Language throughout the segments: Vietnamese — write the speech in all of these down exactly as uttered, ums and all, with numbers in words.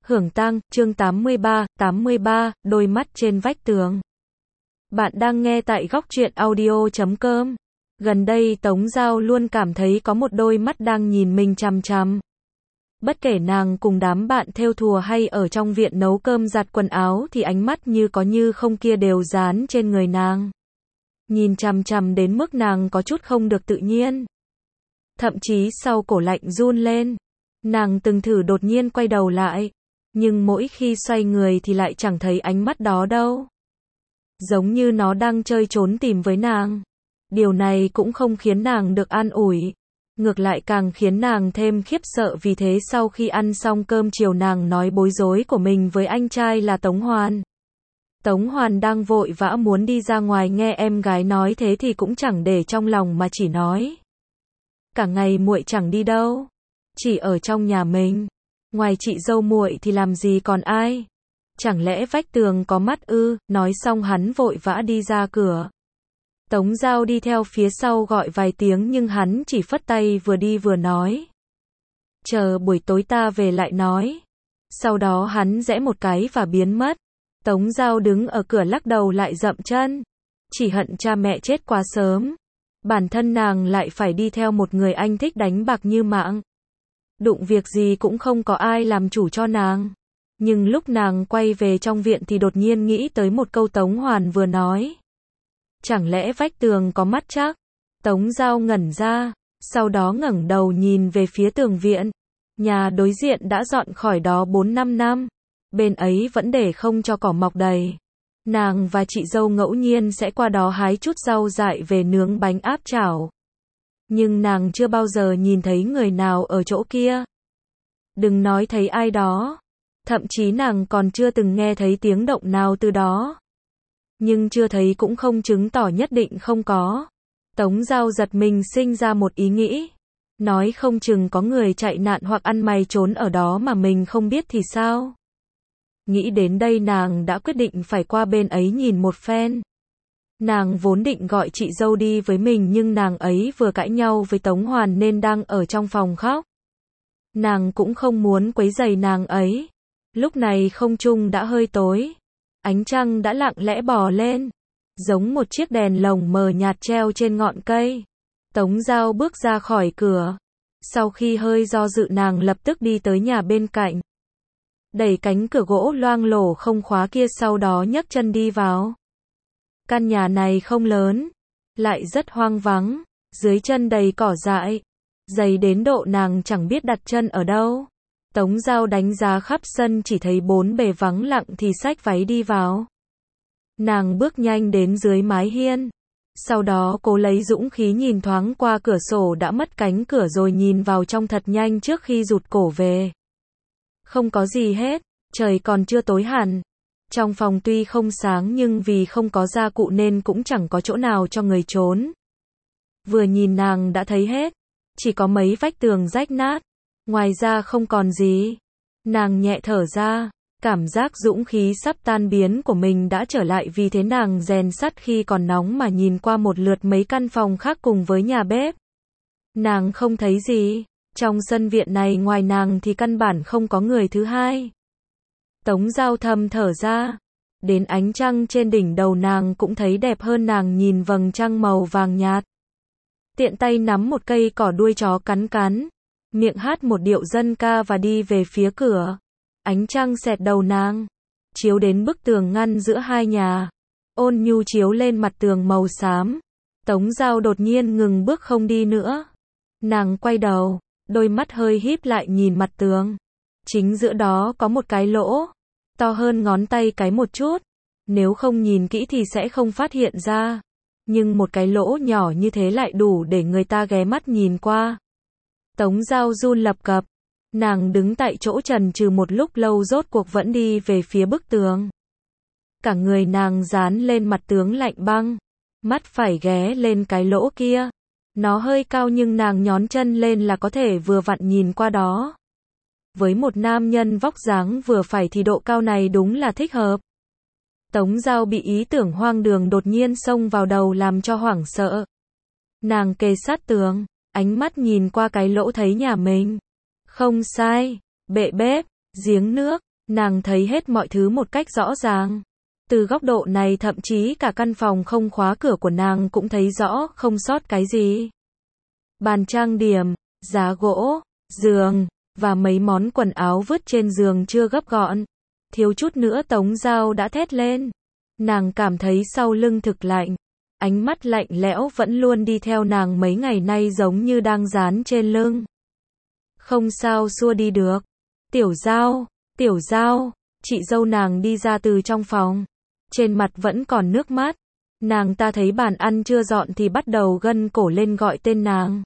Hưởng tang, chương tám mươi ba, tám mươi ba, đôi mắt trên vách tường. Bạn đang nghe tại góc truyện audio chấm com. Gần đây Tống Giao luôn cảm thấy có một đôi mắt đang nhìn mình chằm chằm. Bất kể nàng cùng đám bạn thêu thùa hay ở trong viện nấu cơm giặt quần áo thì ánh mắt như có như không kia đều dán trên người nàng. Nhìn chằm chằm đến mức nàng có chút không được tự nhiên. Thậm chí sau cổ lạnh run lên. Nàng từng thử đột nhiên quay đầu lại. Nhưng mỗi khi xoay người thì lại chẳng thấy ánh mắt đó đâu. Giống như nó đang chơi trốn tìm với nàng. Điều này cũng không khiến nàng được an ủi. Ngược lại càng khiến nàng thêm khiếp sợ, vì thế sau khi ăn xong cơm chiều nàng nói bối rối của mình với anh trai là Tống Hoàn. Tống Hoàn đang vội vã muốn đi ra ngoài, nghe em gái nói thế thì cũng chẳng để trong lòng mà chỉ nói. Cả ngày muội chẳng đi đâu. Chỉ ở trong nhà mình. Ngoài chị dâu muội thì làm gì còn ai? Chẳng lẽ vách tường có mắt ư? Nói xong hắn vội vã đi ra cửa. Tống Giao đi theo phía sau gọi vài tiếng nhưng hắn chỉ phất tay, vừa đi vừa nói. Chờ buổi tối ta về lại nói. Sau đó hắn rẽ một cái và biến mất. Tống Giao đứng ở cửa lắc đầu lại dậm chân. Chỉ hận cha mẹ chết quá sớm. Bản thân nàng lại phải đi theo một người anh thích đánh bạc như mạng. Đụng việc gì cũng không có ai làm chủ cho nàng. Nhưng lúc nàng quay về trong viện thì đột nhiên nghĩ tới một câu Tống Hoàn vừa nói. Chẳng lẽ vách tường có mắt chắc? Tống Giao ngẩn ra, sau đó ngẩng đầu nhìn về phía tường viện. Nhà đối diện đã dọn khỏi đó bốn năm năm. Bên ấy vẫn để không cho cỏ mọc đầy. Nàng và chị dâu ngẫu nhiên sẽ qua đó hái chút rau dại về nướng bánh áp chảo. Nhưng nàng chưa bao giờ nhìn thấy người nào ở chỗ kia. Đừng nói thấy ai đó. Thậm chí nàng còn chưa từng nghe thấy tiếng động nào từ đó. Nhưng chưa thấy cũng không chứng tỏ nhất định không có. Tống Giao giật mình sinh ra một ý nghĩ. Nói không chừng có người chạy nạn hoặc ăn mày trốn ở đó mà mình không biết thì sao? Nghĩ đến đây nàng đã quyết định phải qua bên ấy nhìn một phen. Nàng vốn định gọi chị dâu đi với mình nhưng nàng ấy vừa cãi nhau với Tống Hoàn nên đang ở trong phòng khóc. Nàng cũng không muốn quấy rầy nàng ấy. Lúc này không trung đã hơi tối. Ánh trăng đã lặng lẽ bò lên. Giống một chiếc đèn lồng mờ nhạt treo trên ngọn cây. Tống Giao bước ra khỏi cửa. Sau khi hơi do dự nàng lập tức đi tới nhà bên cạnh. Đẩy cánh cửa gỗ loang lổ không khóa kia, sau đó nhấc chân đi vào. Căn nhà này không lớn, lại rất hoang vắng, dưới chân đầy cỏ dại, dày đến độ nàng chẳng biết đặt chân ở đâu. Tống Giao đánh giá khắp sân chỉ thấy bốn bề vắng lặng thì xách váy đi vào. Nàng bước nhanh đến dưới mái hiên, sau đó cố lấy dũng khí nhìn thoáng qua cửa sổ đã mất cánh cửa rồi nhìn vào trong thật nhanh trước khi rụt cổ về. Không có gì hết, trời còn chưa tối hẳn. Trong phòng tuy không sáng nhưng vì không có gia cụ nên cũng chẳng có chỗ nào cho người trốn. Vừa nhìn nàng đã thấy hết, chỉ có mấy vách tường rách nát, ngoài ra không còn gì. Nàng nhẹ thở ra, cảm giác dũng khí sắp tan biến của mình đã trở lại, vì thế nàng rèn sắt khi còn nóng mà nhìn qua một lượt mấy căn phòng khác cùng với nhà bếp. Nàng không thấy gì, trong sân viện này ngoài nàng thì căn bản không có người thứ hai. Tống Giao thầm thở ra, đến ánh trăng trên đỉnh đầu nàng cũng thấy đẹp hơn, nàng nhìn vầng trăng màu vàng nhạt. Tiện tay nắm một cây cỏ đuôi chó cắn cắn, miệng hát một điệu dân ca và đi về phía cửa. Ánh trăng xẹt đầu nàng, chiếu đến bức tường ngăn giữa hai nhà, ôn nhu chiếu lên mặt tường màu xám. Tống Giao đột nhiên ngừng bước không đi nữa. Nàng quay đầu, đôi mắt hơi híp lại nhìn mặt tường. Chính giữa đó có một cái lỗ, to hơn ngón tay cái một chút. Nếu không nhìn kỹ thì sẽ không phát hiện ra. Nhưng một cái lỗ nhỏ như thế lại đủ để người ta ghé mắt nhìn qua. Tống Giao run lập cập. Nàng đứng tại chỗ chần chừ một lúc lâu, rốt cuộc vẫn đi về phía bức tường. Cả người nàng dán lên mặt tường lạnh băng. Mắt phải ghé lên cái lỗ kia. Nó hơi cao nhưng nàng nhón chân lên là có thể vừa vặn nhìn qua đó. Với một nam nhân vóc dáng vừa phải thì độ cao này đúng là thích hợp. Tống Giao bị ý tưởng hoang đường đột nhiên xông vào đầu làm cho hoảng sợ. Nàng kề sát tường, ánh mắt nhìn qua cái lỗ thấy nhà mình. Không sai, bệ bếp, giếng nước, Nàng thấy hết mọi thứ một cách rõ ràng. Từ góc độ này thậm chí cả căn phòng không khóa cửa của nàng cũng thấy rõ không sót cái gì. Bàn trang điểm, giá gỗ, giường, và mấy món quần áo vứt trên giường chưa gấp gọn. Thiếu chút nữa Tống Giao đã thét lên. Nàng cảm thấy sau lưng thực lạnh. Ánh mắt lạnh lẽo vẫn luôn đi theo nàng mấy ngày nay giống như đang dán trên lưng. Không sao xua đi được. Tiểu Giao, Tiểu Giao, chị dâu nàng đi ra từ trong phòng. Trên mặt vẫn còn nước mắt. Nàng ta thấy bàn ăn chưa dọn thì bắt đầu gân cổ lên gọi tên nàng.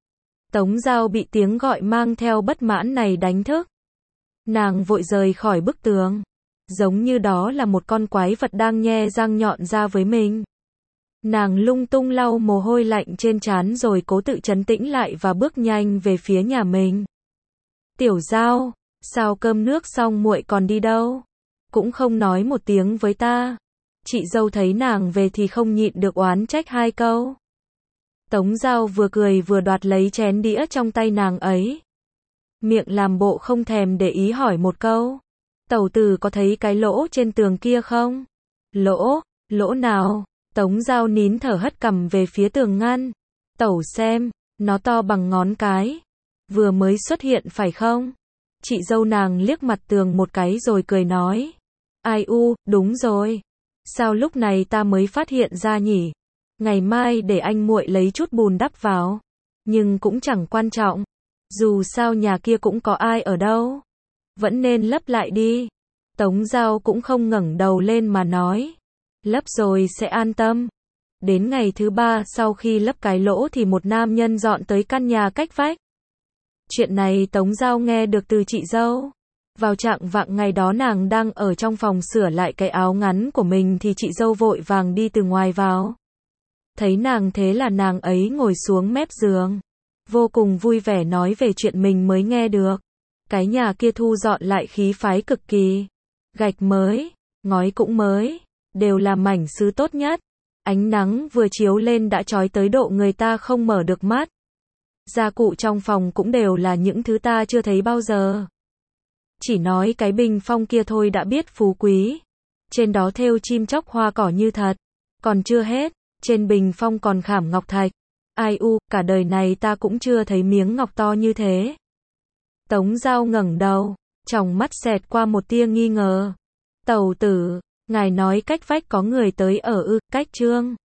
Tống Giao bị tiếng gọi mang theo bất mãn này đánh thức. Nàng vội rời khỏi bức tường. Giống như đó là một con quái vật đang nhe răng nhọn ra với mình. Nàng lung tung lau mồ hôi lạnh trên trán rồi cố tự trấn tĩnh lại và bước nhanh về phía nhà mình. Tiểu Giao, sao cơm nước xong muội còn đi đâu? Cũng không nói một tiếng với ta. Chị dâu thấy nàng về thì không nhịn được oán trách hai câu. Tống Giao vừa cười vừa đoạt lấy chén đĩa trong tay nàng ấy. Miệng làm bộ không thèm để ý hỏi một câu. Tẩu tử có thấy cái lỗ trên tường kia không? Lỗ? Lỗ nào? Tống Giao nín thở hất cằm về phía tường ngăn. Tẩu xem, nó to bằng ngón cái. Vừa mới xuất hiện phải không? Chị dâu nàng liếc mặt tường một cái rồi cười nói. Ai u, đúng rồi. Sao lúc này ta mới phát hiện ra nhỉ? Ngày mai để anh muội lấy chút bùn đắp vào. Nhưng cũng chẳng quan trọng. Dù sao nhà kia cũng có ai ở đâu. Vẫn nên lấp lại đi. Tống Giao cũng không ngẩng đầu lên mà nói. Lấp rồi sẽ an tâm. Đến ngày thứ ba sau khi lấp cái lỗ thì một nam nhân dọn tới căn nhà cách vách. Chuyện này Tống Giao nghe được từ chị dâu. Vào trạng vạng ngày đó nàng đang ở trong phòng sửa lại cái áo ngắn của mình thì chị dâu vội vàng đi từ ngoài vào. Thấy nàng thế là nàng ấy ngồi xuống mép giường. Vô cùng vui vẻ nói về chuyện mình mới nghe được. Cái nhà kia thu dọn lại khí phái cực kỳ. Gạch mới, ngói cũng mới, đều là mảnh sứ tốt nhất. Ánh nắng vừa chiếu lên đã chói tới độ người ta không mở được mắt. Gia cụ trong phòng cũng đều là những thứ ta chưa thấy bao giờ. Chỉ nói cái bình phong kia thôi đã biết phú quý. Trên đó thêu chim chóc hoa cỏ như thật. Còn chưa hết, trên bình phong còn khảm ngọc thạch. Ai u, cả đời này ta cũng chưa thấy miếng ngọc to như thế. Tống Giao ngẩng đầu, tròng mắt xẹt qua một tia nghi ngờ. Tẩu tử, ngài nói cách vách có người tới ở ư? Cách Trương